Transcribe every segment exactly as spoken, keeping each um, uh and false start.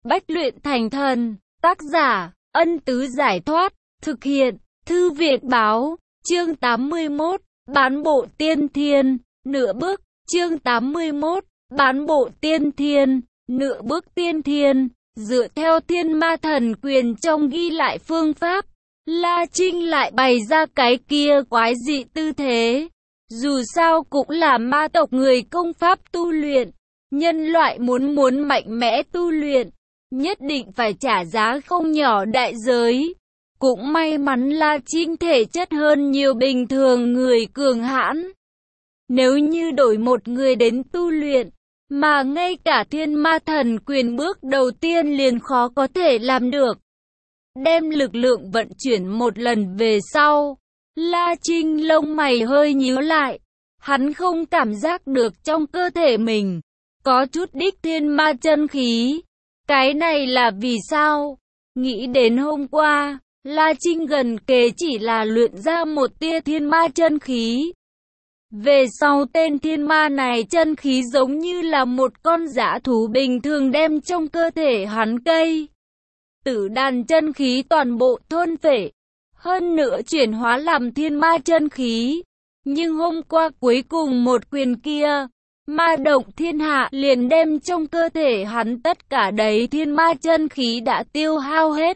bách luyện thành thần. Tác giả, Ân Tứ Giải Thoát. Thực hiện, Thư Viện Báo. Chương tám mươi mốt. Bán bộ tiên thiên. Nửa bước. Chương tám mươi mốt. Bán bộ tiên thiên. Nửa bước tiên thiên. Dựa theo Thiên Ma Thần Quyền trong ghi lại phương pháp, La Trinh lại bày ra cái kia quái dị tư thế. Dù sao cũng là ma tộc người công pháp tu luyện, nhân loại muốn muốn mạnh mẽ tu luyện, nhất định phải trả giá không nhỏ đại giới. Cũng may mắn La Trinh thể chất hơn nhiều bình thường người cường hãn. Nếu như đổi một người đến tu luyện, mà ngay cả Thiên Ma Thần Quyền bước đầu tiên liền khó có thể làm được. Đem lực lượng vận chuyển một lần về sau, La Trinh lông mày hơi nhíu lại. Hắn không cảm giác được trong cơ thể mình có chút đích thiên ma chân khí. Cái này là vì sao? Nghĩ đến hôm qua, La Trinh gần kề chỉ là luyện ra một tia thiên ma chân khí. Về sau tên thiên ma này chân khí giống như là một con dã thú bình thường đem trong cơ thể hắn cây tử đàn chân khí toàn bộ thôn phệ, hơn nữa chuyển hóa làm thiên ma chân khí. Nhưng hôm qua cuối cùng một quyền kia, ma động thiên hạ liền đem trong cơ thể hắn tất cả đấy thiên ma chân khí đã tiêu hao hết.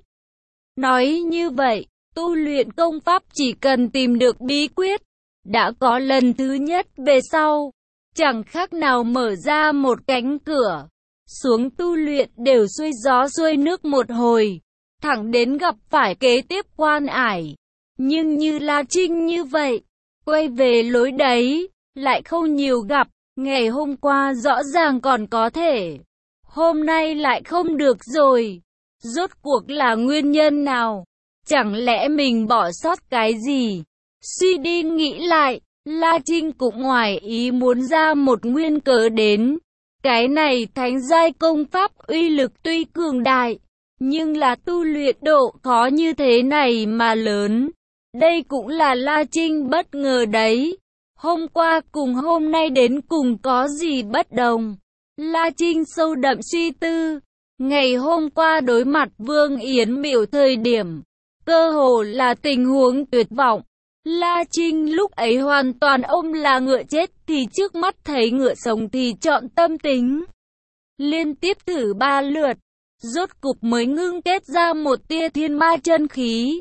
Nói như vậy, tu luyện công pháp chỉ cần tìm được bí quyết, đã có lần thứ nhất về sau, chẳng khác nào mở ra một cánh cửa. Xuống tu luyện đều xuôi gió xuôi nước một hồi, thẳng đến gặp phải kế tiếp quan ải. Nhưng như La Trinh như vậy, quay về lối đấy, lại không nhiều gặp. Ngày hôm qua rõ ràng còn có thể, hôm nay lại không được rồi. Rốt cuộc là nguyên nhân nào? Chẳng lẽ mình bỏ sót cái gì? Suy đi nghĩ lại, La Trinh cũng ngoài ý muốn ra một nguyên cớ đến. Cái này thánh giai công pháp uy lực tuy cường đại, nhưng là tu luyện độ khó như thế này mà lớn. Đây cũng là La Trinh bất ngờ đấy. Hôm qua cùng hôm nay đến cùng có gì bất đồng? La Trinh sâu đậm suy tư. Ngày hôm qua đối mặt Vương Yến Miểu thời điểm, cơ hồ là tình huống tuyệt vọng. La Trinh lúc ấy hoàn toàn ôm là ngựa chết thì trước mắt thấy ngựa sống thì chọn tâm tính. Liên tiếp thử ba lượt, rốt cục mới ngưng kết ra một tia thiên ma chân khí.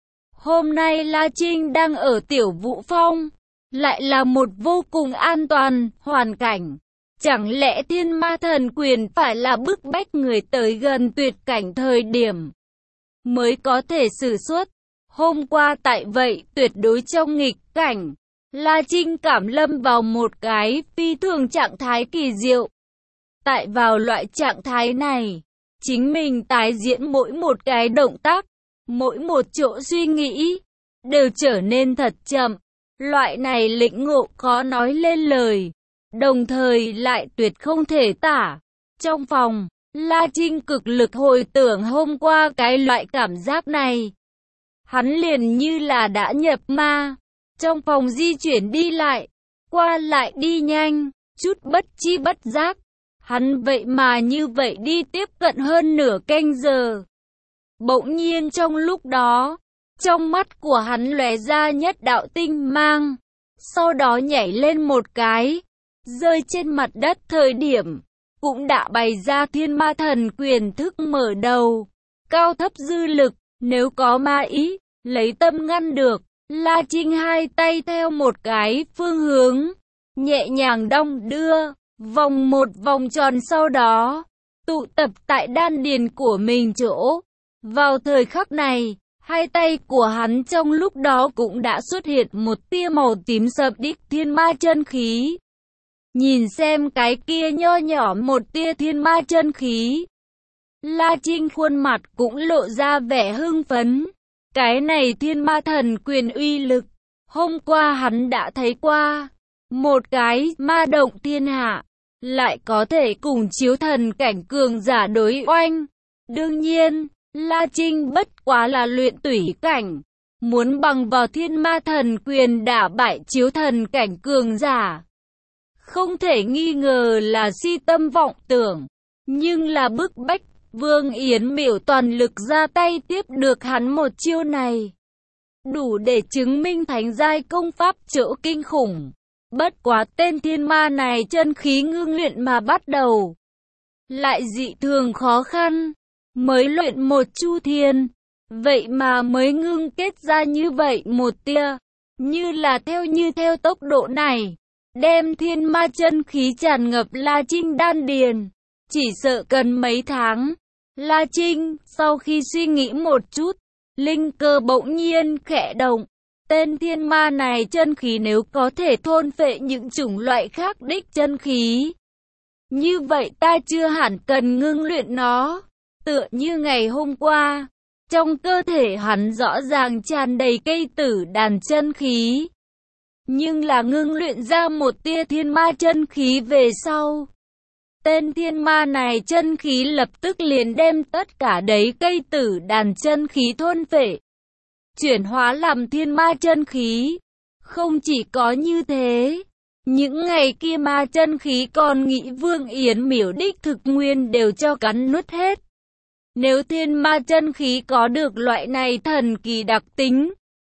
Hôm nay La Trinh đang ở Tiểu Vũ Phong, lại là một vô cùng an toàn hoàn cảnh. Chẳng lẽ Thiên Ma Thần Quyền phải là bức bách người tới gần tuyệt cảnh thời điểm mới có thể sử xuất? Hôm qua tại vậy tuyệt đối trong nghịch cảnh, La Trinh cảm lâm vào một cái phi thường trạng thái kỳ diệu. Tại vào loại trạng thái này, chính mình tái diễn mỗi một cái động tác, mỗi một chỗ suy nghĩ, đều trở nên thật chậm. Loại này lĩnh ngộ khó nói lên lời, đồng thời lại tuyệt không thể tả. Trong phòng, La Trinh cực lực hồi tưởng hôm qua cái loại cảm giác này. Hắn liền như là đã nhập ma, trong phòng di chuyển đi lại, qua lại đi nhanh, chút bất chi bất giác. Hắn vậy mà như vậy đi tiếp cận hơn nửa canh giờ. Bỗng nhiên trong lúc đó, trong mắt của hắn lóe ra nhất đạo tinh mang, sau đó nhảy lên một cái, rơi trên mặt đất thời điểm, cũng đã bày ra Thiên Ma Thần Quyền thức mở đầu, cao thấp dư lực, nếu có ma ý, lấy tâm ngăn được. La Trinh hai tay theo một cái phương hướng, nhẹ nhàng đong đưa, vòng một vòng tròn sau đó, tụ tập tại đan điền của mình chỗ. Vào thời khắc này, hai tay của hắn trong lúc đó cũng đã xuất hiện một tia màu tím sậm đích thiên ma chân khí. Nhìn xem cái kia nho nhỏ một tia thiên ma chân khí, La Trinh khuôn mặt cũng lộ ra vẻ hưng phấn. Cái này Thiên Ma Thần Quyền uy lực, hôm qua hắn đã thấy qua. Một cái ma động thiên hạ, lại có thể cùng chiếu thần cảnh cường giả đối oanh. Đương nhiên, La Trinh bất quá là luyện tủy cảnh, muốn bằng vào Thiên Ma Thần Quyền đả bại chiếu thần cảnh cường giả, không thể nghi ngờ là si tâm vọng tưởng, nhưng là bức bách Vương Yến Miểu toàn lực ra tay tiếp được hắn một chiêu này, đủ để chứng minh thánh giai công pháp chỗ kinh khủng. Bất quá tên thiên ma này chân khí ngưng luyện mà bắt đầu lại dị thường khó khăn, mới luyện một chu thiên, vậy mà mới ngưng kết ra như vậy một tia, như là theo như theo tốc độ này, đem thiên ma chân khí tràn ngập La Trinh đan điền, chỉ sợ cần mấy tháng. La Trinh, sau khi suy nghĩ một chút, linh cơ bỗng nhiên khẽ động. Tên thiên ma này chân khí nếu có thể thôn phệ những chủng loại khác đích chân khí, như vậy ta chưa hẳn cần ngưng luyện nó. Tựa như ngày hôm qua, trong cơ thể hắn rõ ràng tràn đầy cây tử đàn chân khí, nhưng là ngưng luyện ra một tia thiên ma chân khí về sau, tên thiên ma này chân khí lập tức liền đem tất cả đấy cây tử đàn chân khí thôn phệ, chuyển hóa làm thiên ma chân khí. Không chỉ có như thế, những ngày kia ma chân khí còn nghĩ Vương Yến Miểu đích thực nguyên đều cho cắn nuốt hết. Nếu thiên ma chân khí có được loại này thần kỳ đặc tính,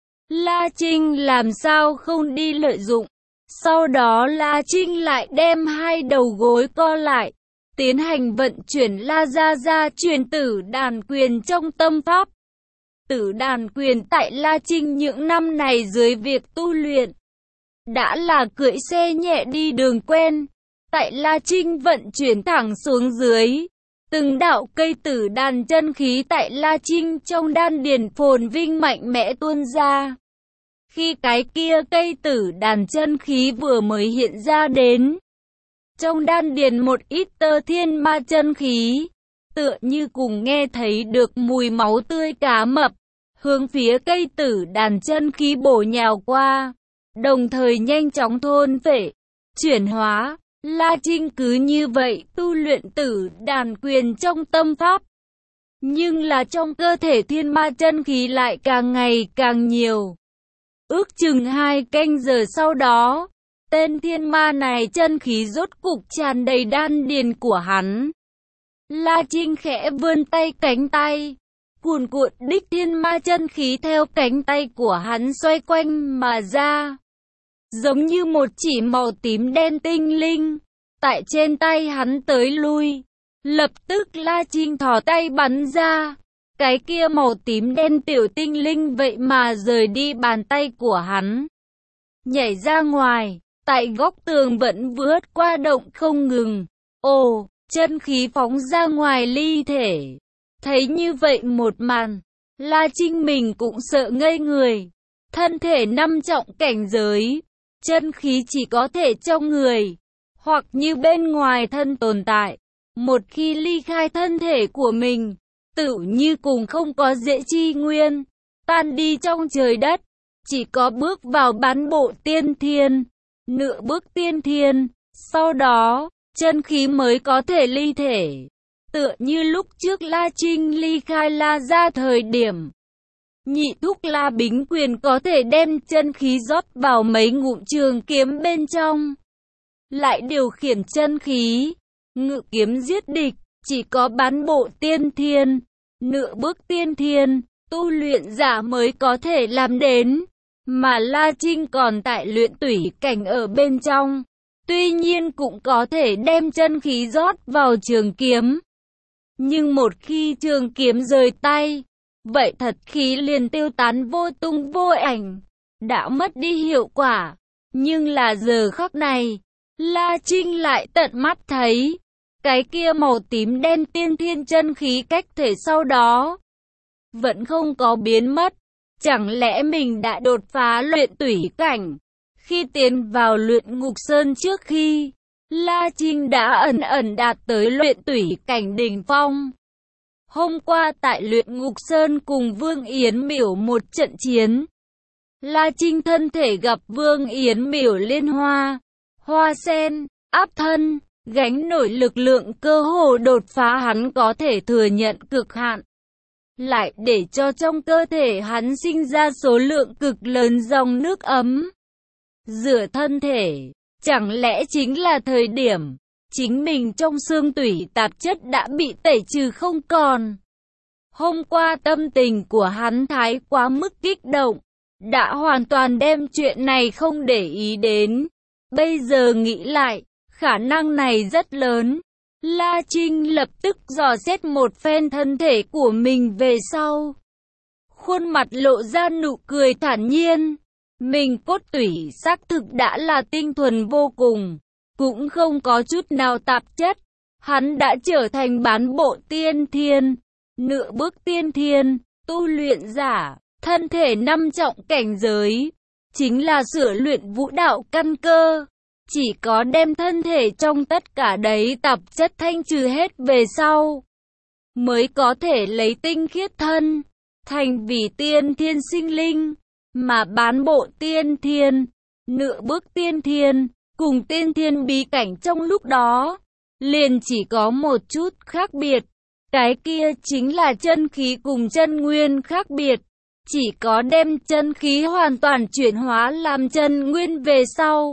La Trinh làm sao không đi lợi dụng. Sau đó La Trinh lại đem hai đầu gối co lại, tiến hành vận chuyển La Gia Gia truyền tử đàn quyền trong tâm pháp. Tử đàn quyền tại La Trinh những năm này dưới việc tu luyện, đã là cưỡi xe nhẹ đi đường quen. Tại La Trinh vận chuyển thẳng xuống dưới, từng đạo cây tử đàn chân khí tại La Trinh trong đan điền phồn vinh mạnh mẽ tuôn ra. Khi cái kia cây tử đàn chân khí vừa mới hiện ra đến, trong đan điền một ít tơ thiên ma chân khí, tựa như cùng nghe thấy được mùi máu tươi cá mập, hướng phía cây tử đàn chân khí bổ nhào qua, đồng thời nhanh chóng thôn phệ, chuyển hóa. La Trinh cứ như vậy tu luyện tử đàn quyền trong tâm pháp, nhưng là trong cơ thể thiên ma chân khí lại càng ngày càng nhiều. Ước chừng hai canh giờ sau đó, tên thiên ma này chân khí rốt cục tràn đầy đan điền của hắn. La Trinh khẽ vươn tay cánh tay, cuồn cuộn đích thiên ma chân khí theo cánh tay của hắn xoay quanh mà ra, giống như một chỉ màu tím đen tinh linh, tại trên tay hắn tới lui. Lập tức La Trinh thò tay bắn ra, cái kia màu tím đen tiểu tinh linh vậy mà rời đi bàn tay của hắn, nhảy ra ngoài, tại góc tường vẫn vướt qua động không ngừng. Ồ, chân khí phóng ra ngoài ly thể. Thấy như vậy một màn, La Trinh mình cũng sợ ngây người. Thân thể năm trọng cảnh giới, chân khí chỉ có thể trong người, hoặc như bên ngoài thân tồn tại. Một khi ly khai thân thể của mình, tựu như cùng không có dễ chi nguyên, tan đi trong trời đất. Chỉ có bước vào bán bộ tiên thiên, nửa bước tiên thiên, sau đó, chân khí mới có thể ly thể. Tựa như lúc trước La Trinh ly khai La Gia thời điểm, nhị thúc La Bính Quyền có thể đem chân khí rót vào mấy ngụm trường kiếm bên trong, lại điều khiển chân khí, ngự kiếm giết địch. Chỉ có bán bộ tiên thiên, nửa bước tiên thiên, tu luyện giả mới có thể làm đến. Mà La Trinh còn tại luyện tủy cảnh ở bên trong, tuy nhiên cũng có thể đem chân khí rót vào trường kiếm. Nhưng một khi trường kiếm rời tay, vậy thật khí liền tiêu tán vô tung vô ảnh, đã mất đi hiệu quả. Nhưng là giờ khắc này, La Trinh lại tận mắt thấy, cái kia màu tím đen tiên thiên chân khí cách thể sau đó vẫn không có biến mất. Chẳng lẽ mình đã đột phá luyện tủy cảnh? Khi tiến vào luyện ngục sơn trước khi, La Trinh đã ẩn ẩn đạt tới luyện tủy cảnh đỉnh phong. Hôm qua tại luyện ngục sơn cùng Vương Yến Miểu một trận chiến, La Trinh thân thể gặp Vương Yến Miểu liên hoa, hoa sen, áp thân, gánh nổi lực lượng cơ hồ đột phá hắn có thể thừa nhận cực hạn. Lại để cho trong cơ thể hắn sinh ra số lượng cực lớn dòng nước ấm rửa thân thể. Chẳng lẽ chính là thời điểm chính mình trong xương tủy tạp chất đã bị tẩy trừ không còn. Hôm qua tâm tình của hắn thái quá mức kích động, đã hoàn toàn đem chuyện này không để ý đến. Bây giờ nghĩ lại, khả năng này rất lớn. La Trinh lập tức dò xét một phen thân thể của mình về sau. Khuôn mặt lộ ra nụ cười thản nhiên. Mình cốt tủy xác thực đã là tinh thuần vô cùng, cũng không có chút nào tạp chất. Hắn đã trở thành bán bộ tiên thiên, nửa bước tiên thiên, tu luyện giả, thân thể năm trọng cảnh giới, chính là sửa luyện vũ đạo căn cơ. Chỉ có đem thân thể trong tất cả đấy tạp chất thanh trừ hết về sau, mới có thể lấy tinh khiết thân, thành vì tiên thiên sinh linh. Mà bán bộ tiên thiên, nửa bước tiên thiên, cùng tiên thiên bí cảnh trong lúc đó, liền chỉ có một chút khác biệt. Cái kia chính là chân khí cùng chân nguyên khác biệt. Chỉ có đem chân khí hoàn toàn chuyển hóa làm chân nguyên về sau,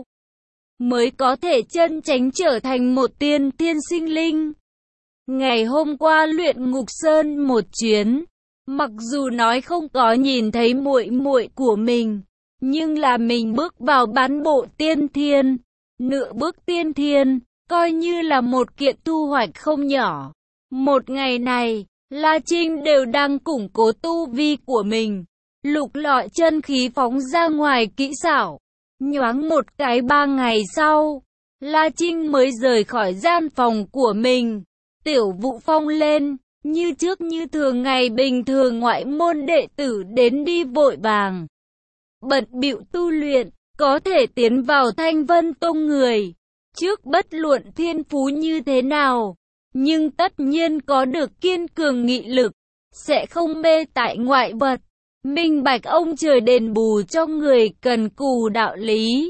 mới có thể chân chánh trở thành một tiên thiên sinh linh. Ngày hôm qua luyện Ngục Sơn một chuyến, mặc dù nói không có nhìn thấy muội muội của mình, nhưng là mình bước vào bán bộ tiên thiên, nửa bước tiên thiên, coi như là một kiện thu hoạch không nhỏ. Một ngày này, La Trinh đều đang củng cố tu vi của mình, lục lọi chân khí phóng ra ngoài kỹ xảo. Nhoáng một cái ba ngày sau, La Trinh mới rời khỏi gian phòng của mình. Tiểu Vũ Phong lên, như trước như thường ngày bình thường ngoại môn đệ tử đến đi vội vàng. Bận bịu tu luyện, có thể tiến vào Thanh Vân Tông người. Trước bất luận thiên phú như thế nào, nhưng tất nhiên có được kiên cường nghị lực, sẽ không mê tại ngoại vật. Minh bạch ông trời đền bù cho người cần cù đạo lý.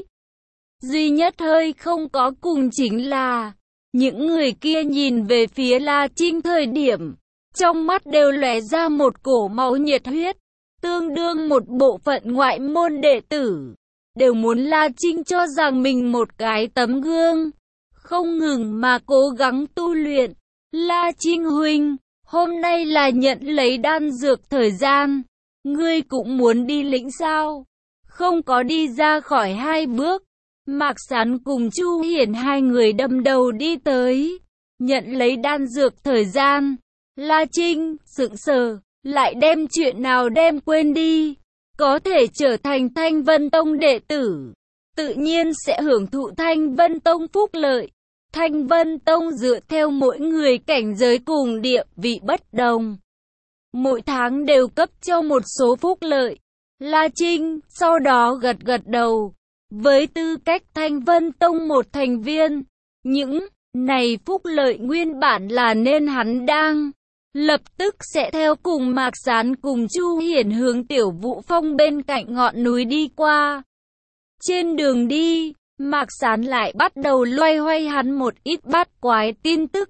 Duy nhất hơi không có cùng chính là, những người kia nhìn về phía La Trinh thời điểm, trong mắt đều lóe ra một cổ máu nhiệt huyết, tương đương một bộ phận ngoại môn đệ tử, đều muốn La Trinh cho rằng mình một cái tấm gương, không ngừng mà cố gắng tu luyện. La Trinh huynh, hôm nay là nhận lấy đan dược thời gian. Ngươi cũng muốn đi lĩnh sao? Không có đi ra khỏi hai bước, Mạc Sán cùng Chu Hiển hai người đâm đầu đi tới, nhận lấy đan dược thời gian. La Trinh sững sờ, lại đem chuyện nào đem quên đi, có thể trở thành Thanh Vân Tông đệ tử, tự nhiên sẽ hưởng thụ Thanh Vân Tông phúc lợi. Thanh Vân Tông dựa theo mỗi người cảnh giới cùng địa vị bất đồng, mỗi tháng đều cấp cho một số phúc lợi. La Trinh sau đó gật gật đầu. Với tư cách Thanh Vân Tông một thành viên, những này phúc lợi nguyên bản là nên hắn đang lập tức sẽ theo cùng Mạc Sán cùng Chu Hiển hướng Tiểu Vũ Phong bên cạnh ngọn núi đi qua. Trên đường đi, Mạc Sán lại bắt đầu loay hoay hắn một ít bát quái tin tức.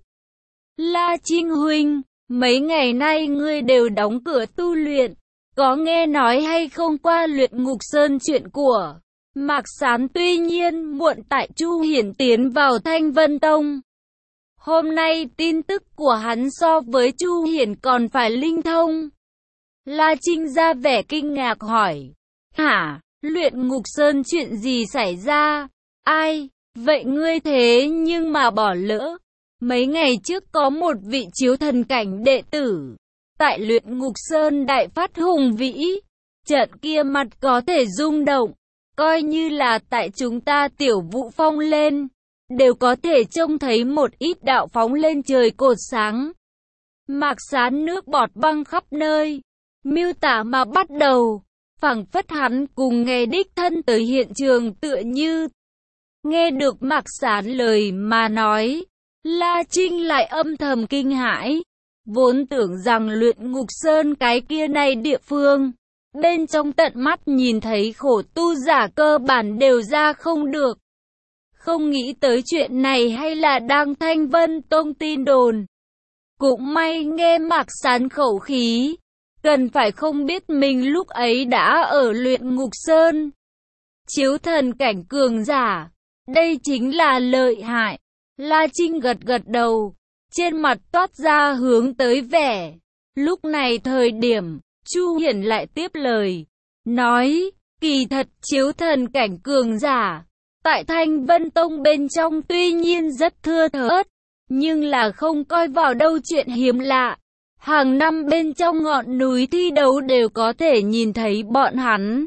La Trinh huynh, mấy ngày nay ngươi đều đóng cửa tu luyện, có nghe nói hay không qua luyện Ngục Sơn chuyện của Mạc Sán? Tuy nhiên muộn tại Chu Hiển tiến vào Thanh Vân Tông, hôm nay tin tức của hắn so với Chu Hiển còn phải linh thông. La Trinh ra vẻ kinh ngạc hỏi, hả, luyện Ngục Sơn chuyện gì xảy ra? Ai, vậy ngươi thế nhưng mà bỏ lỡ. Mấy ngày trước có một vị chiếu thần cảnh đệ tử, tại luyện Ngục Sơn đại phát hùng vĩ, trận kia mặt có thể rung động, coi như là tại chúng ta Tiểu Vũ Phong lên, đều có thể trông thấy một ít đạo phóng lên trời cột sáng. Mạc Sán nước bọt băng khắp nơi, miêu tả mà bắt đầu, phảng phất hắn cùng nghe đích thân tới hiện trường tựa như. Nghe được Mạc Sán lời mà nói, La Trinh lại âm thầm kinh hãi, vốn tưởng rằng luyện Ngục Sơn cái kia này địa phương, bên trong tận mắt nhìn thấy khổ tu giả cơ bản đều ra không được. Không nghĩ tới chuyện này hay là đang Thanh Vân Tông tin đồn. Cũng may nghe Mạc Sán khẩu khí, cần phải không biết mình lúc ấy đã ở luyện Ngục Sơn. Chiếu thần cảnh cường giả, đây chính là lợi hại. La Trinh gật gật đầu, trên mặt toát ra hướng tới vẻ. Lúc này thời điểm, Chu Hiển lại tiếp lời, nói, kỳ thật chiếu thần cảnh cường giả, tại Thanh Vân Tông bên trong tuy nhiên rất thưa thớt, nhưng là không coi vào đâu chuyện hiếm lạ. Hàng năm bên trong ngọn núi thi đấu đều có thể nhìn thấy bọn hắn.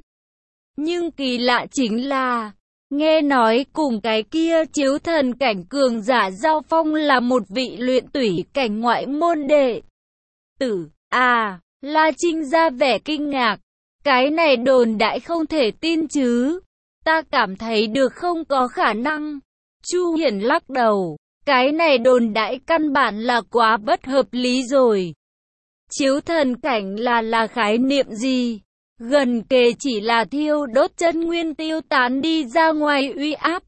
Nhưng kỳ lạ chính là, nghe nói cùng cái kia chiếu thần cảnh cường giả giao phong là một vị luyện tủy cảnh ngoại môn đệ tử. À, La Trinh ra vẻ kinh ngạc, cái này đồn đại không thể tin chứ, ta cảm thấy được không có khả năng. Chu Hiển lắc đầu, cái này đồn đại căn bản là quá bất hợp lý rồi. Chiếu thần cảnh là là khái niệm gì? Gần kề chỉ là thiêu đốt chân nguyên tiêu tán đi ra ngoài uy áp,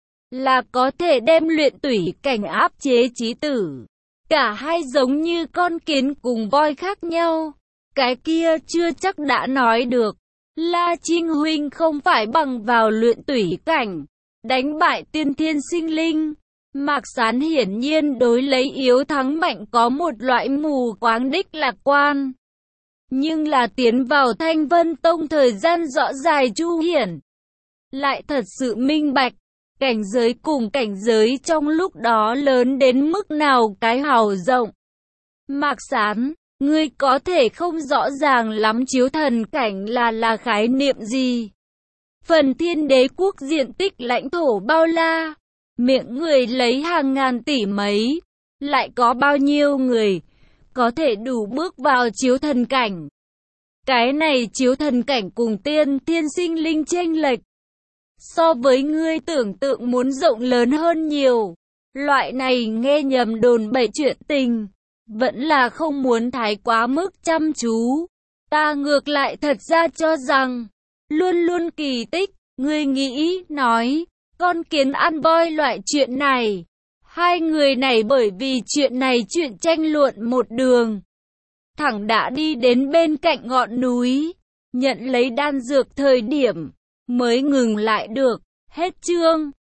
là có thể đem luyện tủy cảnh áp chế chí tử. Cả hai giống như con kiến cùng voi khác nhau. Cái kia chưa chắc đã nói được. La Trinh huynh không phải bằng vào luyện tủy cảnh đánh bại tiên thiên sinh linh. Mạc Sán hiển nhiên đối lấy yếu thắng mạnh có một loại mù quáng đích lạc quan. Nhưng là tiến vào Thanh Vân Tông thời gian rõ dài Chu Hiển lại thật sự minh bạch, cảnh giới cùng cảnh giới trong lúc đó lớn đến mức nào cái hào rộng. Mạc Sán, ngươi có thể không rõ ràng lắm chiếu thần cảnh là là khái niệm gì? Phần thiên đế quốc diện tích lãnh thổ bao la, miệng người lấy hàng ngàn tỷ mấy, lại có bao nhiêu người có thể đủ bước vào chiếu thần cảnh? Cái này chiếu thần cảnh cùng tiên thiên sinh linh chênh lệch, so với ngươi tưởng tượng muốn rộng lớn hơn nhiều. Loại này nghe nhầm đồn bậy chuyện tình, vẫn là không muốn thái quá mức chăm chú. Ta ngược lại thật ra cho rằng, luôn luôn kỳ tích, ngươi nghĩ, nói, con kiến ăn voi loại chuyện này. Hai người này bởi vì chuyện này chuyện tranh luận một đường, thẳng đã đi đến bên cạnh ngọn núi, nhận lấy đan dược thời điểm, mới ngừng lại được. Hết chương.